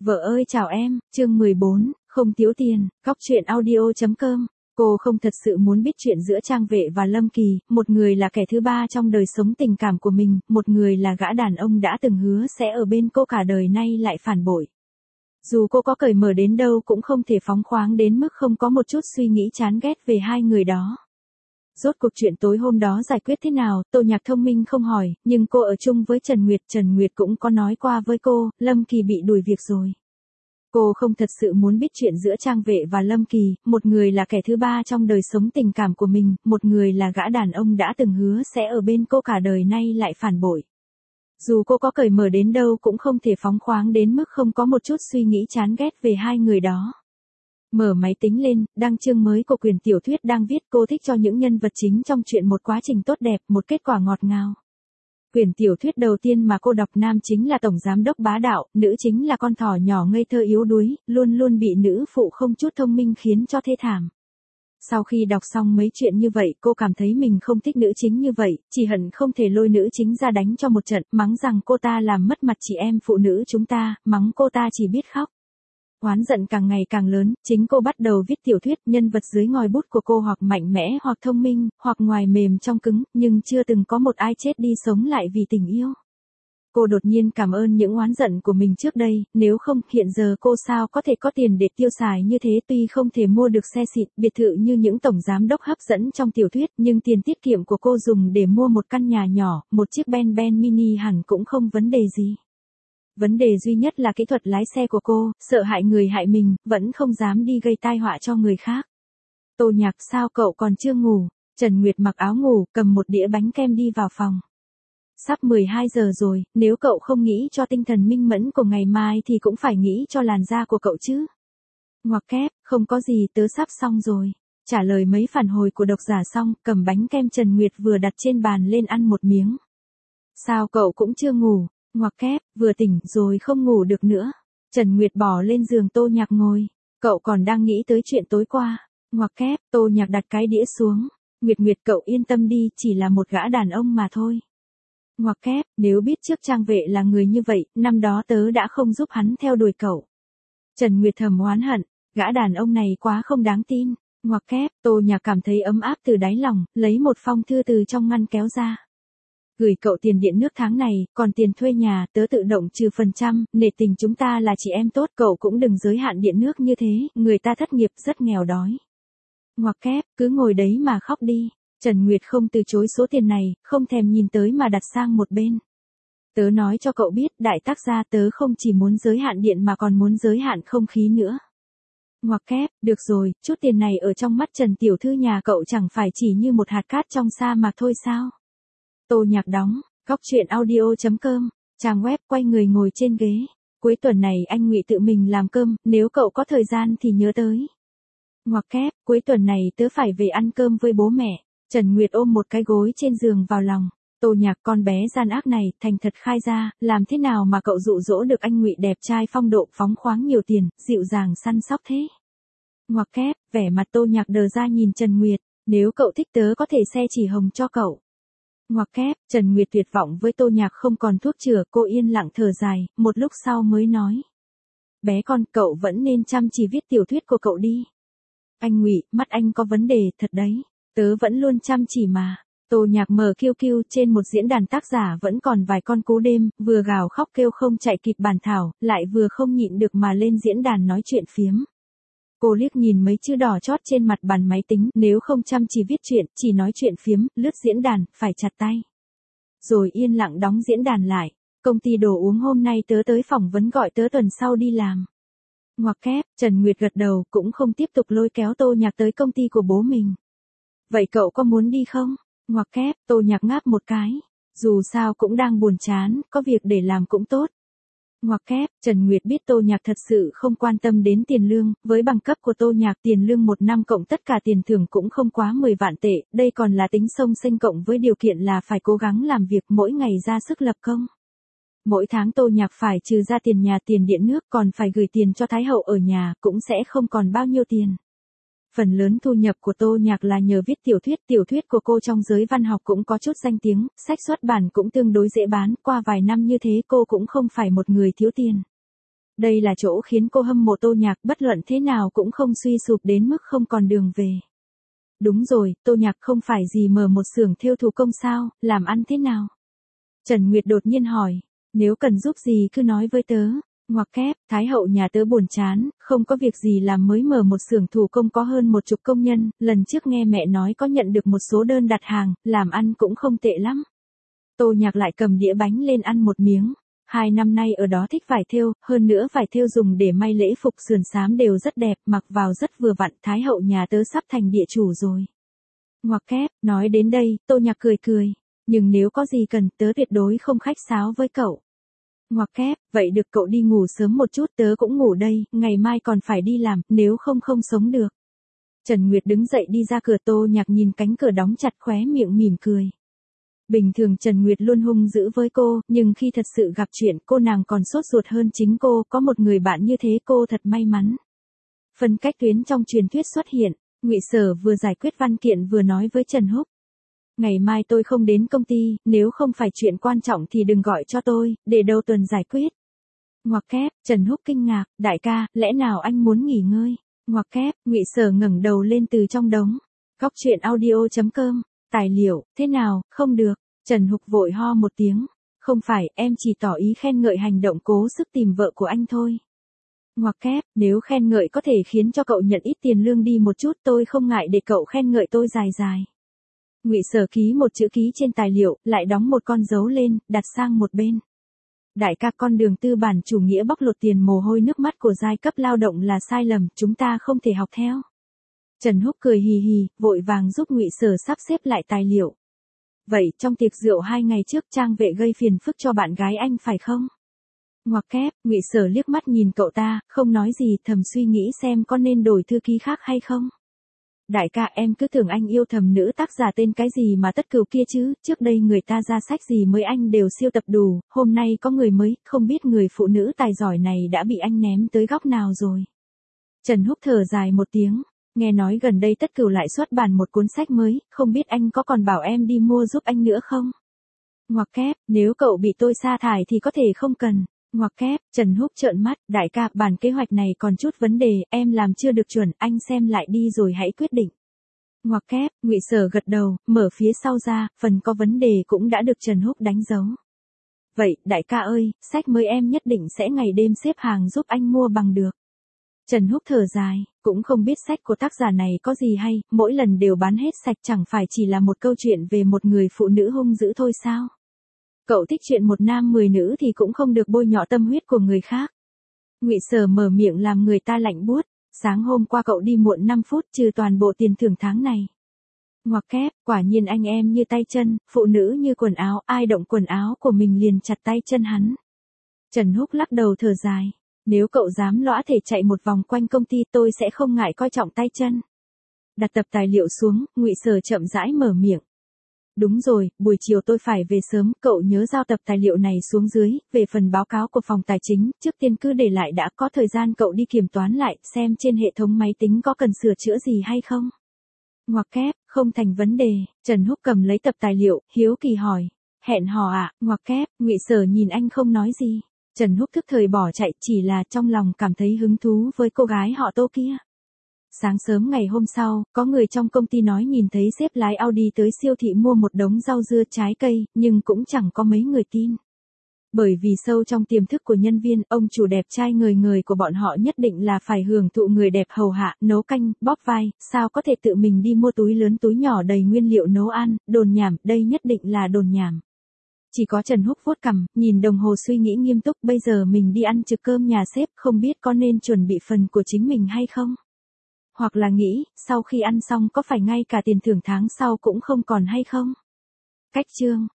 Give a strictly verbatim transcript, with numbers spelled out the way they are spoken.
Vợ ơi chào em, chương mười bốn, không thiếu tiền, góc truyện audio.com. Cô không thật sự muốn biết chuyện giữa Trang Vệ và Lâm Kỳ, một người là kẻ thứ ba trong đời sống tình cảm của mình, một người là gã đàn ông đã từng hứa sẽ ở bên cô cả đời nay lại phản bội. Dù cô có cởi mở đến đâu cũng không thể phóng khoáng đến mức không có một chút suy nghĩ chán ghét về hai người đó. Rốt cuộc chuyện tối hôm đó giải quyết thế nào, Tô Nhạc thông minh không hỏi, nhưng cô ở chung với Trần Nguyệt, Trần Nguyệt cũng có nói qua với cô, Lâm Kỳ bị đuổi việc rồi. Cô không thật sự muốn biết chuyện giữa Trang Vệ và Lâm Kỳ, một người là kẻ thứ ba trong đời sống tình cảm của mình, một người là gã đàn ông đã từng hứa sẽ ở bên cô cả đời nay lại phản bội. Dù cô có cởi mở đến đâu cũng không thể phóng khoáng đến mức không có một chút suy nghĩ chán ghét về hai người đó. Mở máy tính lên, đăng chương mới của quyển tiểu thuyết đang viết, cô thích cho những nhân vật chính trong chuyện một quá trình tốt đẹp, một kết quả ngọt ngào. Quyển tiểu thuyết đầu tiên mà cô đọc, nam chính là tổng giám đốc bá đạo, nữ chính là con thỏ nhỏ ngây thơ yếu đuối, luôn luôn bị nữ phụ không chút thông minh khiến cho thê thảm. Sau khi đọc xong mấy chuyện như vậy, cô cảm thấy mình không thích nữ chính như vậy, chỉ hận không thể lôi nữ chính ra đánh cho một trận, mắng rằng cô ta làm mất mặt chị em phụ nữ chúng ta, mắng cô ta chỉ biết khóc. Oán giận càng ngày càng lớn, chính cô bắt đầu viết tiểu thuyết, nhân vật dưới ngòi bút của cô hoặc mạnh mẽ hoặc thông minh, hoặc ngoài mềm trong cứng, nhưng chưa từng có một ai chết đi sống lại vì tình yêu. Cô đột nhiên cảm ơn những oán giận của mình trước đây, nếu không, hiện giờ cô sao có thể có tiền để tiêu xài như thế, tuy không thể mua được xe xịn, biệt thự như những tổng giám đốc hấp dẫn trong tiểu thuyết, nhưng tiền tiết kiệm của cô dùng để mua một căn nhà nhỏ, một chiếc Ben Ben mini hẳn cũng không vấn đề gì. Vấn đề duy nhất là kỹ thuật lái xe của cô, sợ hại người hại mình, vẫn không dám đi gây tai họa cho người khác. Tô Nhạc, sao cậu còn chưa ngủ? Trần Nguyệt mặc áo ngủ, cầm một đĩa bánh kem đi vào phòng. Sắp mười hai giờ rồi, nếu cậu không nghĩ cho tinh thần minh mẫn của ngày mai thì cũng phải nghĩ cho làn da của cậu chứ. Ngoặc kép, không có gì, tớ sắp xong rồi. Trả lời mấy phản hồi của độc giả xong, cầm bánh kem Trần Nguyệt vừa đặt trên bàn lên ăn một miếng. Sao cậu cũng chưa ngủ? Ngoặc kép, vừa tỉnh rồi không ngủ được nữa. Trần Nguyệt bỏ lên giường, Tô Nhạc ngồi. Cậu còn đang nghĩ tới chuyện tối qua. Ngoặc kép, Tô Nhạc đặt cái đĩa xuống. Nguyệt Nguyệt, cậu yên tâm đi, chỉ là một gã đàn ông mà thôi. Ngoặc kép, nếu biết trước Trang Vệ là người như vậy, năm đó tớ đã không giúp hắn theo đuổi cậu. Trần Nguyệt thầm oán hận, gã đàn ông này quá không đáng tin. Ngoặc kép, Tô Nhạc cảm thấy ấm áp từ đáy lòng, lấy một phong thư từ trong ngăn kéo ra. Gửi cậu tiền điện nước tháng này, còn tiền thuê nhà, tớ tự động trừ phần trăm, nể tình chúng ta là chị em tốt, cậu cũng đừng giới hạn điện nước như thế, người ta thất nghiệp rất nghèo đói. Ngoặc kép, cứ ngồi đấy mà khóc đi. Trần Nguyệt không từ chối số tiền này, không thèm nhìn tới mà đặt sang một bên. Tớ nói cho cậu biết, đại tác gia, tớ không chỉ muốn giới hạn điện mà còn muốn giới hạn không khí nữa. Ngoặc kép, được rồi, chút tiền này ở trong mắt Trần tiểu thư nhà cậu chẳng phải chỉ như một hạt cát trong sa mạc thôi sao? Tô Nhạc đóng, góc truyện audio.com, trang web, quay người ngồi trên ghế. Cuối tuần này anh Ngụy tự mình làm cơm, nếu cậu có thời gian thì nhớ tới. Ngoặc kép, cuối tuần này tớ phải về ăn cơm với bố mẹ. Trần Nguyệt ôm một cái gối trên giường vào lòng. Tô Nhạc, con bé gian ác này, thành thật khai ra, làm thế nào mà cậu dụ dỗ được anh Ngụy đẹp trai phong độ phóng khoáng nhiều tiền, dịu dàng săn sóc thế? Ngoặc kép, vẻ mặt Tô Nhạc đờ ra nhìn Trần Nguyệt, nếu cậu thích tớ có thể xe chỉ hồng cho cậu. Ngoặc kép, Trần Nguyệt tuyệt vọng với Tô Nhạc không còn thuốc chữa, cô yên lặng thở dài, một lúc sau mới nói. Bé con, cậu vẫn nên chăm chỉ viết tiểu thuyết của cậu đi. Anh Ngụy, mắt anh có vấn đề thật đấy. Tớ vẫn luôn chăm chỉ mà. Tô Nhạc mở kiu kiu, trên một diễn đàn tác giả vẫn còn vài con cú đêm, vừa gào khóc kêu không chạy kịp bản thảo, lại vừa không nhịn được mà lên diễn đàn nói chuyện phiếm. Cô liếc nhìn mấy chữ đỏ chót trên mặt bàn máy tính, nếu không chăm chỉ viết chuyện, chỉ nói chuyện phiếm, lướt diễn đàn, phải chặt tay. Rồi yên lặng đóng diễn đàn lại. Công ty đồ uống hôm nay tớ tới phỏng vấn, gọi tớ tuần sau đi làm. Ngoặc kép, Trần Nguyệt gật đầu, cũng không tiếp tục lôi kéo Tô Nhạc tới công ty của bố mình. Vậy cậu có muốn đi không? Ngoặc kép, Tô Nhạc ngáp một cái. Dù sao cũng đang buồn chán, có việc để làm cũng tốt. Ngoặc kép, Trần Nguyệt biết Tô Nhạc thật sự không quan tâm đến tiền lương, với bằng cấp của Tô Nhạc tiền lương một năm cộng tất cả tiền thưởng cũng không quá mười vạn tệ, đây còn là tính xông xênh cộng với điều kiện là phải cố gắng làm việc mỗi ngày ra sức lập công. Mỗi tháng Tô Nhạc phải trừ ra tiền nhà, tiền điện nước, còn phải gửi tiền cho Thái Hậu ở nhà, cũng sẽ không còn bao nhiêu tiền. Phần lớn thu nhập của Tô Nhạc là nhờ viết tiểu thuyết, tiểu thuyết của cô trong giới văn học cũng có chút danh tiếng, sách xuất bản cũng tương đối dễ bán, qua vài năm như thế cô cũng không phải một người thiếu tiền. Đây là chỗ khiến cô hâm mộ Tô Nhạc, bất luận thế nào cũng không suy sụp đến mức không còn đường về. Đúng rồi, Tô Nhạc không phải gì mở một xưởng thêu thủ công sao, làm ăn thế nào? Trần Nguyệt đột nhiên hỏi, nếu cần giúp gì cứ nói với tớ. Ngoặc kép, Thái hậu nhà tớ buồn chán, không có việc gì làm mới mở một xưởng thủ công có hơn một chục công nhân, lần trước nghe mẹ nói có nhận được một số đơn đặt hàng, làm ăn cũng không tệ lắm. Tô Nhạc lại cầm đĩa bánh lên ăn một miếng. Hai năm nay ở đó thích vải thêu, hơn nữa vải thêu dùng để may lễ phục sườn xám đều rất đẹp, mặc vào rất vừa vặn, Thái hậu nhà tớ sắp thành địa chủ rồi. Ngoặc kép, nói đến đây, Tô Nhạc cười cười, nhưng nếu có gì cần, tớ tuyệt đối không khách sáo với cậu. Ngoặc kép, vậy được, cậu đi ngủ sớm một chút, tớ cũng ngủ đây, ngày mai còn phải đi làm, nếu không không sống được. Trần Nguyệt đứng dậy đi ra cửa, Tô Nhạc nhìn cánh cửa đóng chặt khóe miệng mỉm cười. Bình thường Trần Nguyệt luôn hung dữ với cô, nhưng khi thật sự gặp chuyện cô nàng còn sốt ruột hơn chính cô, có một người bạn như thế cô thật may mắn. Phân cách tuyến trong truyền thuyết xuất hiện, Ngụy Sở vừa giải quyết văn kiện vừa nói với Trần Húc. Ngày mai tôi không đến công ty, nếu không phải chuyện quan trọng thì đừng gọi cho tôi, để đầu tuần giải quyết. Ngoặc kép, Trần Húc kinh ngạc, đại ca, lẽ nào anh muốn nghỉ ngơi? Ngoặc kép, Ngụy Sở ngẩng đầu lên từ trong đống. Góc truyện audio chấm com, tài liệu, thế nào, không được. Trần Húc vội ho một tiếng. Không phải, em chỉ tỏ ý khen ngợi hành động cố sức tìm vợ của anh thôi. Ngoặc kép, nếu khen ngợi có thể khiến cho cậu nhận ít tiền lương đi một chút, tôi không ngại để cậu khen ngợi tôi dài dài. Ngụy Sở ký một chữ ký trên tài liệu, lại đóng một con dấu lên, đặt sang một bên. Đại ca, con đường tư bản chủ nghĩa bóc lột tiền mồ hôi nước mắt của giai cấp lao động là sai lầm, chúng ta không thể học theo. Trần Húc cười hì hì, vội vàng giúp Ngụy Sở sắp xếp lại tài liệu. Vậy, trong tiệc rượu hai ngày trước Trang Vệ gây phiền phức cho bạn gái anh phải không? Ngoặc kép, Ngụy Sở liếc mắt nhìn cậu ta, không nói gì, thầm suy nghĩ xem có nên đổi thư ký khác hay không. Đại ca, em cứ tưởng anh yêu thầm nữ tác giả tên cái gì mà Tất Cửu kia chứ, trước đây người ta ra sách gì mới anh đều siêu tập đủ, hôm nay có người mới, không biết người phụ nữ tài giỏi này đã bị anh ném tới góc nào rồi. Trần Húc thở dài một tiếng, nghe nói gần đây Tất Cửu lại xuất bản một cuốn sách mới, không biết anh có còn bảo em đi mua giúp anh nữa không? Ngoặc kép, nếu cậu bị tôi sa thải thì có thể không cần. Ngoặc kép, Trần Húc trợn mắt, đại ca, bản kế hoạch này còn chút vấn đề, em làm chưa được chuẩn, anh xem lại đi rồi hãy quyết định. Ngoặc kép, Ngụy Sở gật đầu, mở phía sau ra, phần có vấn đề cũng đã được Trần Húc đánh dấu. Vậy, đại ca ơi, sách mới em nhất định sẽ ngày đêm xếp hàng giúp anh mua bằng được. Trần Húc thở dài, cũng không biết sách của tác giả này có gì hay, mỗi lần đều bán hết sạch, chẳng phải chỉ là một câu chuyện về một người phụ nữ hung dữ thôi sao? Cậu thích chuyện một nam mười nữ thì cũng không được bôi nhọ tâm huyết của người khác. Ngụy Sở mở miệng làm người ta lạnh buốt, sáng hôm qua cậu đi muộn năm phút trừ toàn bộ tiền thưởng tháng này. Ngoặc kép, quả nhiên anh em như tay chân, phụ nữ như quần áo, ai động quần áo của mình liền chặt tay chân hắn. Trần Húc lắc đầu thở dài, nếu cậu dám lõa thể chạy một vòng quanh công ty tôi sẽ không ngại coi trọng tay chân. Đặt tập tài liệu xuống, Ngụy Sở chậm rãi mở miệng. Đúng rồi, buổi chiều tôi phải về sớm, cậu nhớ giao tập tài liệu này xuống dưới, về phần báo cáo của phòng tài chính, trước tiên cứ để lại đã, có thời gian cậu đi kiểm toán lại, xem trên hệ thống máy tính có cần sửa chữa gì hay không. Ngoặc kép, không thành vấn đề, Trần Húc cầm lấy tập tài liệu, hiếu kỳ hỏi. Hẹn hò à, ngoặc kép, Ngụy Sở nhìn anh không nói gì. Trần Húc thức thời bỏ chạy, chỉ là trong lòng cảm thấy hứng thú với cô gái họ Tô kia. Sáng sớm ngày hôm sau, có người trong công ty nói nhìn thấy sếp lái Audi tới siêu thị mua một đống rau dưa trái cây, nhưng cũng chẳng có mấy người tin. Bởi vì sâu trong tiềm thức của nhân viên, ông chủ đẹp trai người người của bọn họ nhất định là phải hưởng thụ người đẹp hầu hạ, nấu canh, bóp vai, sao có thể tự mình đi mua túi lớn túi nhỏ đầy nguyên liệu nấu ăn, đồn nhảm, đây nhất định là đồn nhảm. Chỉ có Trần Húc vuốt cằm, nhìn đồng hồ suy nghĩ nghiêm túc, bây giờ mình đi ăn trực cơm nhà sếp, không biết có nên chuẩn bị phần của chính mình hay không? Hoặc là nghĩ, sau khi ăn xong có phải ngay cả tiền thưởng tháng sau cũng không còn hay không? Cách chương